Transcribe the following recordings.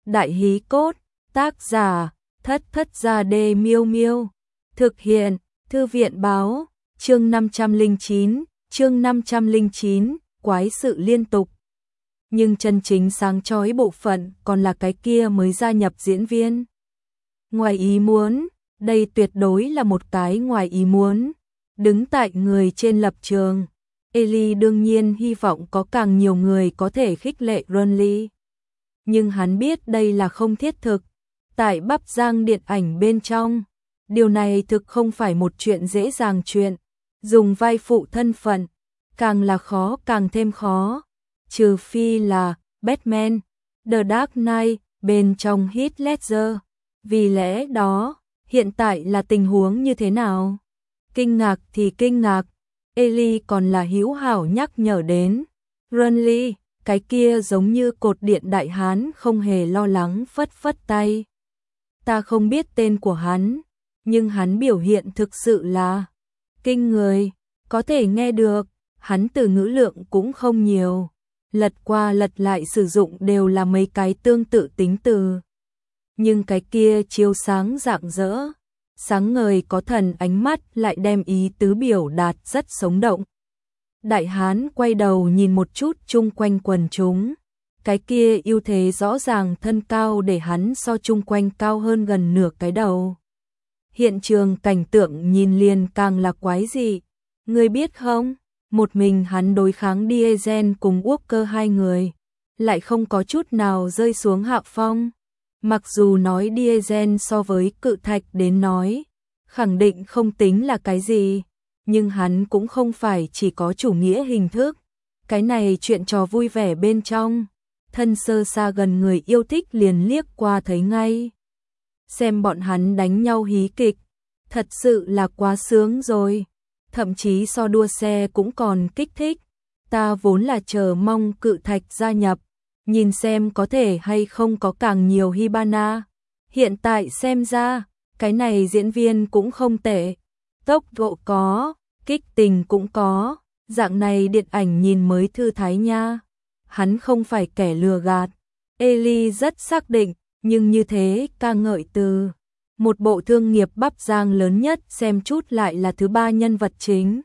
Đại hí cốt, tác giả, Thất Thất Gia Đê Miêu Miêu. Thực hiện, Thư viện báo, chương 509, quái sự liên tục. Nhưng chân chính sáng chói bộ phận còn là cái kia mới gia nhập diễn viên. Ngoài ý muốn, đây tuyệt đối là một cái ngoài ý muốn. Đứng tại người trên lập trường, Ellie đương nhiên hy vọng có càng nhiều người có thể khích lệ Ronly. Nhưng hắn biết đây là không thiết thực. Tại Bắp Giang điện ảnh bên trong, điều này thực không phải một chuyện dễ dàng chuyện. Dùng vai phụ thân phận, càng là khó càng thêm khó. Trừ phi là Batman, The Dark Knight bên trong Heath Ledger. Vì lẽ đó, hiện tại là tình huống như thế nào? Kinh ngạc thì kinh ngạc, Ellie còn là hữu hảo nhắc nhở đến. Ronly, cái kia giống như cột điện đại hán không hề lo lắng phất phất tay. Ta không biết tên của hắn, nhưng hắn biểu hiện thực sự là kinh người, có thể nghe được, hắn từ ngữ lượng cũng không nhiều. Lật qua lật lại sử dụng đều là mấy cái tương tự tính từ. Nhưng cái kia chiếu sáng rạng rỡ, sáng ngời có thần ánh mắt lại đem ý tứ biểu đạt rất sống động. Đại hán quay đầu nhìn một chút chung quanh quần chúng. Cái kia ưu thế rõ ràng thân cao để hắn so chung quanh cao hơn gần nửa cái đầu. Hiện trường cảnh tượng nhìn liền càng là quái dị. Ngươi biết không, một mình hắn đối kháng Diesel cùng Walker hai người, lại không có chút nào rơi xuống hạ phong. Mặc dù nói Diesel so với cự thạch đến nói, khẳng định không tính là cái gì, nhưng hắn cũng không phải chỉ có chủ nghĩa hình thức. Cái này chuyện trò vui vẻ bên trong, thân sơ xa gần người yêu thích liền liếc qua thấy ngay. Xem bọn hắn đánh nhau hí kịch, thật sự là quá sướng rồi. Thậm chí so đua xe cũng còn kích thích. Ta vốn là chờ mong cự thạch gia nhập, nhìn xem có thể hay không có càng nhiều Hibana. Hiện tại xem ra, cái này diễn viên cũng không tệ. Tốc độ có, kích tình cũng có, dạng này điện ảnh nhìn mới thư thái nha. Hắn không phải kẻ lừa gạt. Ellie rất xác định, nhưng như thế ca ngợi từ một bộ thương nghiệp Bắp Giang lớn nhất xem chút lại là thứ ba nhân vật chính.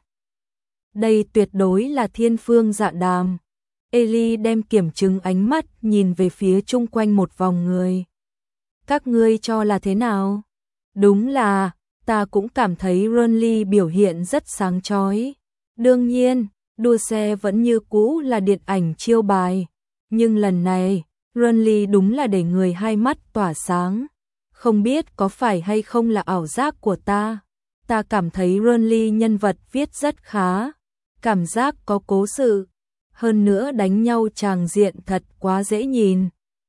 Đây tuyệt đối là thiên phương dạ đàm. Ellie đem kiểm chứng ánh mắt nhìn về phía chung quanh một vòng người. Các ngươi cho là thế nào? Đúng là, ta cũng cảm thấy Ronly biểu hiện rất sáng chói. Đương nhiên, đua xe vẫn như cũ là điện ảnh chiêu bài. Nhưng lần này, Ronly đúng là để người hai mắt tỏa sáng. Không biết có phải hay không là ảo giác của ta. Ta cảm thấy Ronly nhân vật viết rất khá. Cảm giác có cố sự. Hơn nữa đánh nhau tràng diện thật quá dễ nhìn.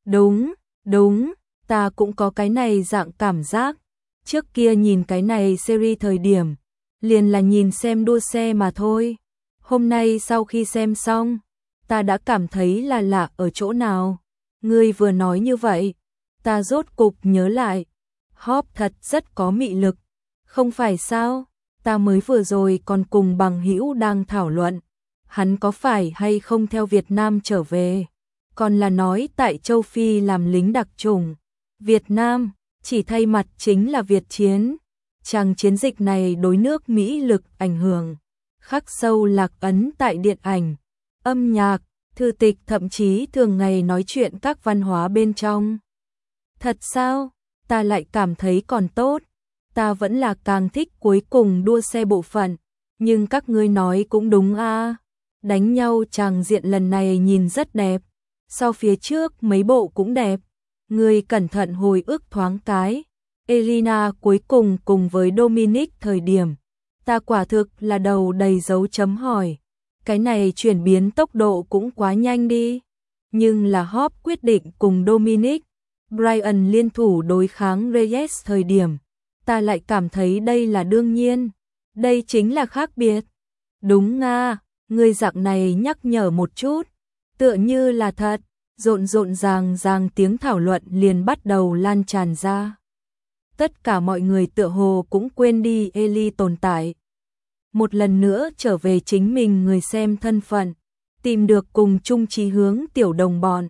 Đúng, ta cũng có cái này dạng cảm giác. Trước kia nhìn cái này series thời điểm, liền là nhìn xem đua xe mà thôi. Hôm nay sau khi xem xong, ta đã cảm thấy là lạ ở chỗ nào. Ngươi vừa nói như vậy, ta rốt cục nhớ lại. Hop thật rất có mị lực. Không phải sao, ta mới vừa rồi còn cùng bằng hữu đang thảo luận. Hắn có phải hay không theo Việt Nam trở về, còn là nói tại châu Phi làm lính đặc chủng. Việt Nam, chỉ thay mặt chính là Việt chiến. Chàng chiến dịch này đối nước Mỹ lực ảnh hưởng, khắc sâu lạc ấn tại điện ảnh, âm nhạc, thư tịch thậm chí thường ngày nói chuyện các văn hóa bên trong. Thật sao? Ta lại cảm thấy còn tốt. Ta vẫn là càng thích cuối cùng đua xe bộ phận. Nhưng các ngươi nói cũng đúng a. Đánh nhau tràng diện lần này nhìn rất đẹp. So phía trước mấy bộ cũng đẹp. Ngươi cẩn thận hồi ức thoáng cái. Elena cuối cùng cùng với Dominic thời điểm. Ta quả thực là đầu đầy dấu chấm hỏi. Cái này chuyển biến tốc độ cũng quá nhanh đi. Nhưng là Hop quyết định cùng Dominic, Brian liên thủ đối kháng Reyes thời điểm. Ta lại cảm thấy đây là đương nhiên. Đây chính là khác biệt. Đúng nga, người dạng này nhắc nhở một chút. Tựa như là thật. Rộn ràng tiếng thảo luận liền bắt đầu lan tràn ra. Tất cả mọi người tựa hồ cũng quên đi Ellie tồn tại. Một lần nữa trở về chính mình người xem thân phận. Tìm được cùng chung chí hướng tiểu đồng bọn.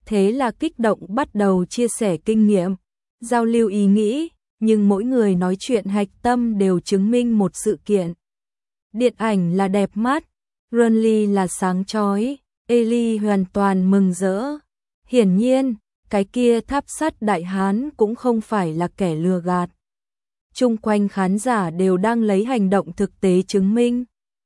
thế là kích động bắt đầu chia sẻ kinh nghiệm, giao lưu ý nghĩ, nhưng mỗi người nói chuyện hạch tâm đều chứng minh một sự kiện. Điện ảnh là đẹp mắt, Renly là sáng chói, Ellie hoàn toàn mừng rỡ. Hiển nhiên, cái kia tháp sắt đại hán cũng không phải là kẻ lừa gạt. Chung quanh khán giả đều đang lấy hành động thực tế chứng minh.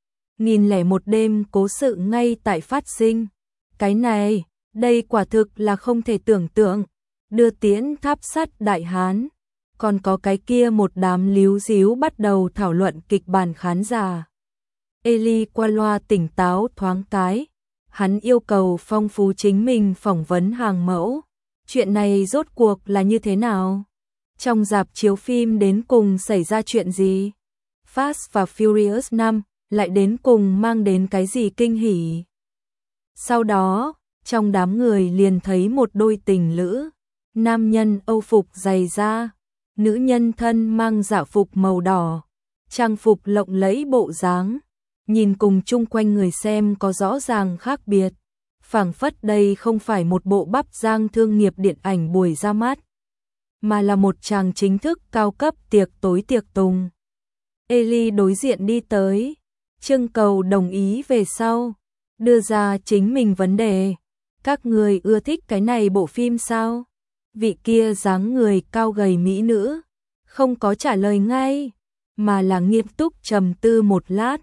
1001 đêm cố sự ngay tại phát sinh. Cái này, đây quả thực là không thể tưởng tượng. Đưa tiễn tháp sắt đại hán. Còn có cái kia một đám líu díu bắt đầu thảo luận kịch bản khán giả. Ellie qua loa tỉnh táo thoáng cái. Hắn yêu cầu phong phú chính mình phỏng vấn hàng mẫu. Chuyện này rốt cuộc là như thế nào? Trong rạp chiếu phim đến cùng xảy ra chuyện gì? Fast và Furious 5 lại đến cùng mang đến cái gì kinh hỉ? Sau đó, trong đám người liền thấy một đôi tình lữ. Nam nhân Âu phục dày da, nữ nhân thân mang dạ phục màu đỏ, trang phục lộng lẫy bộ dáng, nhìn cùng chung quanh người xem có rõ ràng khác biệt. Phảng phất đây không phải một bộ bắp rang thương nghiệp điện ảnh buổi ra mắt, mà là một tràng chính thức cao cấp tiệc tối tiệc tùng. Ellie đối diện đi tới, trưng cầu đồng ý về sau, đưa ra chính mình vấn đề. Các người ưa thích cái này bộ phim sao? Vị kia dáng người cao gầy mỹ nữ, không có trả lời ngay, mà là nghiêm túc trầm tư một lát.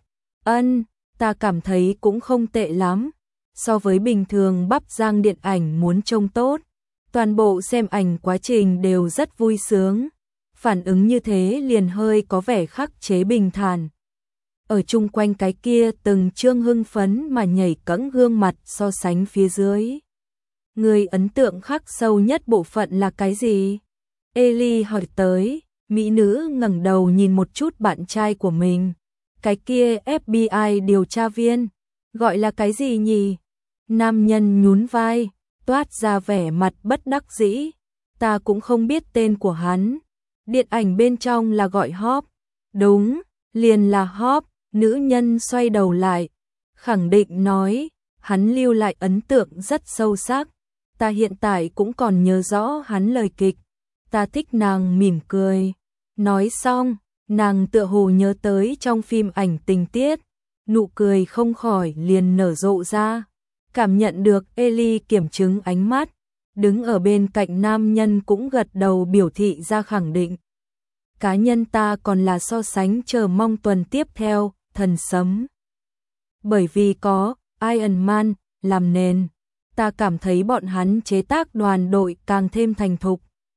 Ta cảm thấy cũng không tệ lắm. So với bình thường bắp rang điện ảnh muốn trông tốt, toàn bộ xem ảnh quá trình đều rất vui sướng. Phản ứng như thế liền hơi có vẻ khắc chế bình thản. Ở chung quanh cái kia từng trương hưng phấn mà nhảy cẫng gương mặt so sánh phía dưới. Người ấn tượng khắc sâu nhất bộ phận là cái gì? Ellie hỏi tới, mỹ nữ ngẩng đầu nhìn một chút bạn trai của mình. Cái kia FBI điều tra viên, gọi là cái gì nhỉ? Nam nhân nhún vai, toát ra vẻ mặt bất đắc dĩ. Ta cũng không biết tên của hắn. Điện ảnh bên trong là gọi Hop. Đúng, liền là Hop. Nữ nhân xoay đầu lại, khẳng định nói, hắn lưu lại ấn tượng rất sâu sắc. Ta hiện tại cũng còn nhớ rõ hắn lời kịch. Ta thích nàng mỉm cười. Nói xong, nàng tựa hồ nhớ tới trong phim ảnh tình tiết. Nụ cười không khỏi liền nở rộ ra. Cảm nhận được Ellie kiểm chứng ánh mắt. Đứng ở bên cạnh nam nhân cũng gật đầu biểu thị ra khẳng định. Cá nhân ta còn là so sánh chờ mong tuần tiếp theo, Thần Sấm. Bởi vì có Iron Man làm nền, ta cảm thấy bọn hắn chế tác đoàn đội càng thêm thành thục.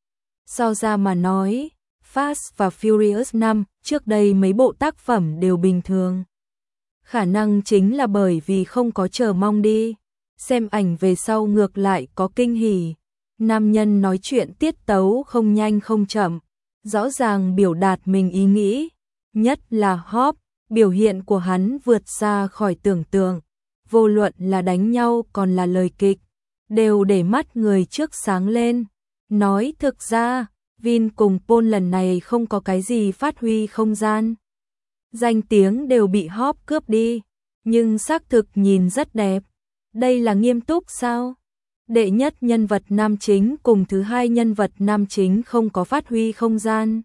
So ra mà nói, Fast và Furious 5 trước đây mấy bộ tác phẩm đều bình thường. Khả năng chính là bởi vì không có chờ mong đi. Xem ảnh về sau ngược lại có kinh hỉ. Nam nhân nói chuyện tiết tấu không nhanh không chậm, rõ ràng biểu đạt mình ý nghĩ. Nhất là Hop, biểu hiện của hắn vượt xa khỏi tưởng tượng. Vô luận là đánh nhau còn là lời kịch, đều để mắt người trước sáng lên. Nói thực ra, Vin cùng Paul lần này không có cái gì phát huy không gian. Danh tiếng đều bị Hop cướp đi, nhưng xác thực nhìn rất đẹp. Đây là nghiêm túc sao? Đệ nhất nhân vật nam chính cùng thứ hai nhân vật nam chính không có phát huy không gian.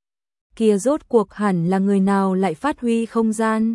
Kia rốt cuộc hẳn là người nào lại phát huy không gian?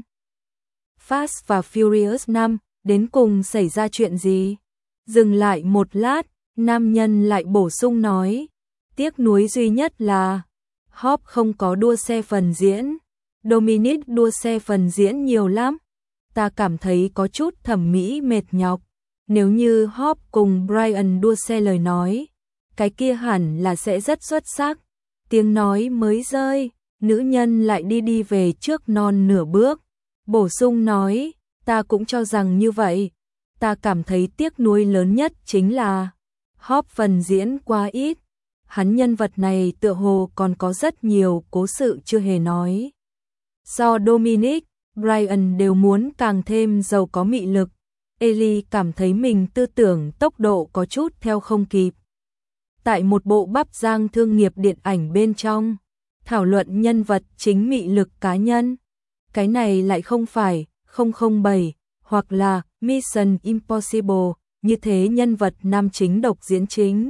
Fast và Furious 5, đến cùng xảy ra chuyện gì? Dừng lại một lát, nam nhân lại bổ sung nói. Tiếc nuối duy nhất là Hop không có đua xe phần diễn. Dominic đua xe phần diễn nhiều lắm. Ta cảm thấy có chút thẩm mỹ mệt nhọc. Nếu như Hop cùng Brian đua xe lời nói, cái kia hẳn là sẽ rất xuất sắc. Tiếng nói mới rơi, nữ nhân lại đi về trước non nửa bước. Bổ sung nói, ta cũng cho rằng như vậy. Ta cảm thấy tiếc nuối lớn nhất chính là Hop phần diễn quá ít. Hắn nhân vật này tựa hồ còn có rất nhiều cố sự chưa hề nói. Do Dominic, Brian đều muốn càng thêm giàu có mị lực. Ellie cảm thấy mình tư tưởng tốc độ có chút theo không kịp. Tại một bộ bắp rang thương nghiệp điện ảnh bên trong, thảo luận nhân vật chính mị lực cá nhân. Cái này lại không phải 007 hoặc là Mission Impossible, như thế nhân vật nam chính độc diễn chính.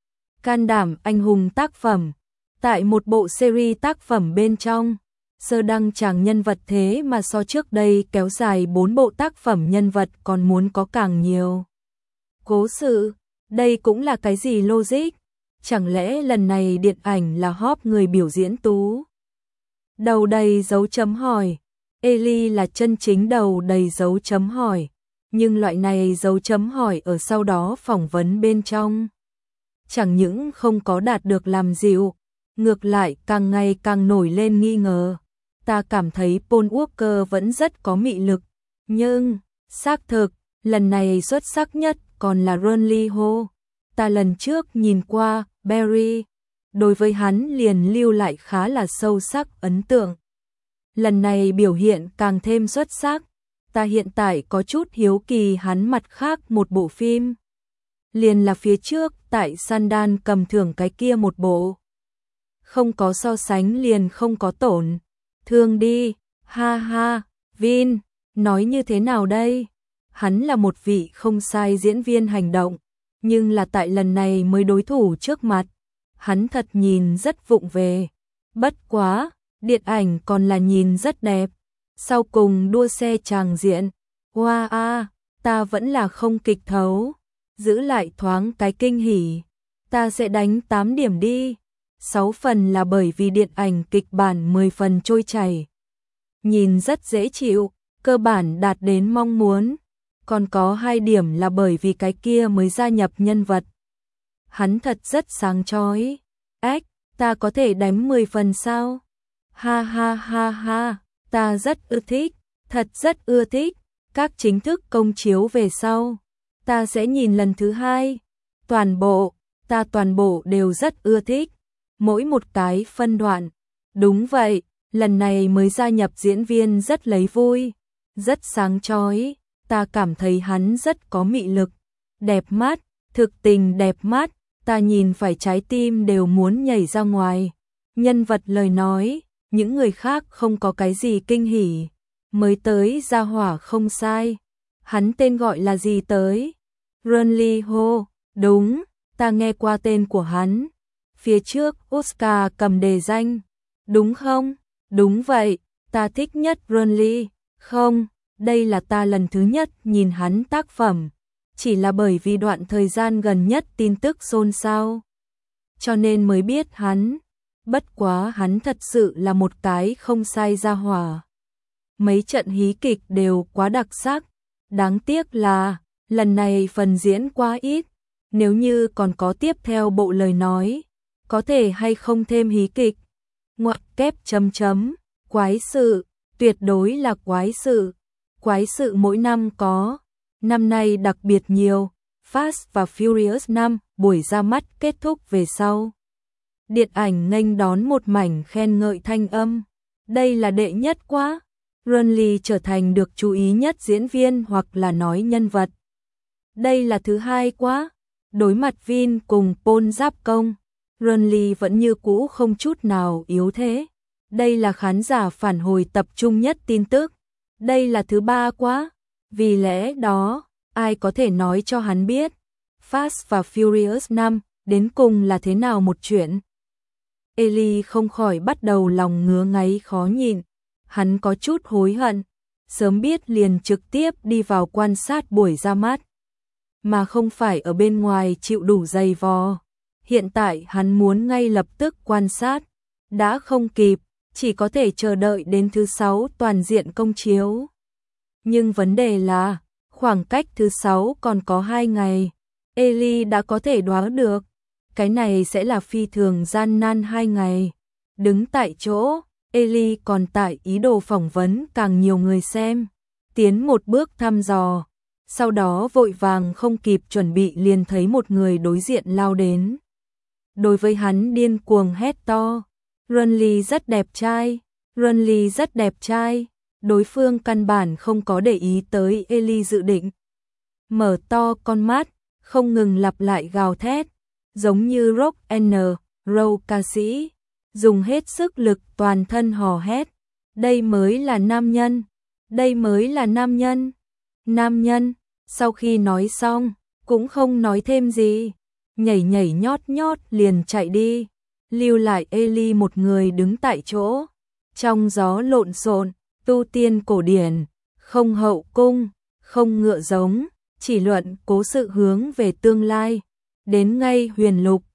Can đảm anh hùng tác phẩm. Tại một bộ series tác phẩm bên trong, sơ đăng tràng nhân vật thế mà so trước đây kéo dài 4 bộ tác phẩm nhân vật còn muốn có càng nhiều cố sự. Đây cũng là cái gì logic? Chẳng lẽ lần này điện ảnh là hóp người biểu diễn tú? Đầu đầy dấu chấm hỏi. Ellie là chân chính đầu đầy dấu chấm hỏi. Nhưng loại này dấu chấm hỏi ở sau đó phỏng vấn bên trong chẳng những không có đạt được làm dịu, ngược lại càng ngày càng nổi lên nghi ngờ. Ta cảm thấy Paul Walker vẫn rất có mị lực, nhưng xác thực, lần này xuất sắc nhất còn là Ron Lee Ho. Ta lần trước nhìn qua Barry, đối với hắn liền lưu lại khá là sâu sắc ấn tượng. Lần này biểu hiện càng thêm xuất sắc. Ta hiện tại có chút hiếu kỳ hắn mặt khác một bộ phim. Liền là phía trước tại Sundance cầm thưởng cái kia một bộ. Không có so sánh liền không có tổn. Thương đi, ha ha, Vin, nói như thế nào đây? Hắn là một vị không sai diễn viên hành động, nhưng là tại lần này mới đối thủ trước mặt. Hắn thật nhìn rất vụng về. Bất quá, điện ảnh còn là nhìn rất đẹp. Sau cùng đua xe tràng diện, wow a, ta vẫn là không kịch thấu, giữ lại thoáng cái kinh hỉ, ta sẽ đánh 8 điểm đi. 6 phần là bởi vì điện ảnh kịch bản 10 phần trôi chảy, nhìn rất dễ chịu, cơ bản đạt đến mong muốn. Còn có 2 điểm là bởi vì cái kia mới gia nhập nhân vật. Hắn thật rất sáng chói. Ếch, ta có thể đánh 10 phần sao? Ha ha ha ha. Ta rất ưa thích, thật rất ưa thích. Các chính thức công chiếu về sau, ta sẽ nhìn lần thứ 2. Ta toàn bộ đều rất ưa thích. Mỗi một cái phân đoạn. Đúng vậy, lần này mới gia nhập diễn viên rất lấy vui, rất sáng chói. Ta cảm thấy hắn rất có mị lực, đẹp mắt, thực tình đẹp mắt. Ta nhìn phải trái tim đều muốn nhảy ra ngoài. Nhân vật lời nói, những người khác không có cái gì kinh hỉ. Mới tới gia hỏa không sai. Hắn tên gọi là gì tới? Ron Lee Ho, đúng, ta nghe qua tên của hắn. Phía trước Oscar cầm đề danh, đúng không? Đúng vậy, ta thích nhất Ron Lee. Không, đây là ta lần thứ nhất nhìn hắn tác phẩm. Chỉ là bởi vì đoạn thời gian gần nhất tin tức xôn xao, cho nên mới biết hắn. Bất quá hắn thật sự là một cái không sai gia hỏa. Mấy trận hí kịch đều quá đặc sắc. Đáng tiếc là lần này phần diễn quá ít. Nếu như còn có tiếp theo bộ lời nói, có thể hay không thêm hí kịch. Ngoặc kép chấm chấm, quái sự, tuyệt đối là quái sự. Quái sự mỗi năm có, năm nay đặc biệt nhiều. Fast và Furious 5 buổi ra mắt kết thúc về sau. Điện ảnh nghênh đón một mảnh khen ngợi thanh âm. Đây là đệ nhất quá. Ron Lee trở thành được chú ý nhất diễn viên hoặc là nói nhân vật. Đây là thứ 2 quá. Đối mặt Vin cùng Paul giáp công, Ron Lee vẫn như cũ không chút nào yếu thế. Đây là khán giả phản hồi tập trung nhất tin tức. Đây là thứ 3 quá. Vì lẽ đó, ai có thể nói cho hắn biết Fast và Furious 5 đến cùng là thế nào một chuyện. Ellie không khỏi bắt đầu lòng ngứa ngáy khó nhịn. Hắn có chút hối hận, sớm biết liền trực tiếp đi vào quan sát buổi ra mắt, mà không phải ở bên ngoài chịu đủ dày vò. Hiện tại hắn muốn ngay lập tức quan sát, đã không kịp, chỉ có thể chờ đợi đến thứ 6 toàn diện công chiếu. Nhưng vấn đề là, khoảng cách thứ 6 còn có 2 ngày, Ellie đã có thể đoán được, cái này sẽ là phi thường gian nan 2 ngày. Đứng tại chỗ, Ellie còn tại ý đồ phỏng vấn càng nhiều người xem, tiến một bước thăm dò, sau đó vội vàng không kịp chuẩn bị liền thấy một người đối diện lao đến. Đối với hắn điên cuồng hét to, Ron Lee rất đẹp trai, Ron Lee rất đẹp trai. Đối phương căn bản không có để ý tới Ellie dự định. Mở to con mắt, không ngừng lặp lại gào thét, giống như rock and roll ca sĩ, dùng hết sức lực toàn thân hò hét. Đây mới là nam nhân, đây mới là nam nhân. Nam nhân, sau khi nói xong, cũng không nói thêm gì, nhảy nhảy nhót nhót liền chạy đi, lưu lại Eli một người đứng tại chỗ. Trong gió lộn xộn, tu tiên cổ điển, không hậu cung, không ngựa giống, chỉ luận cố sự hướng về tương lai. Đến ngay huyền lục,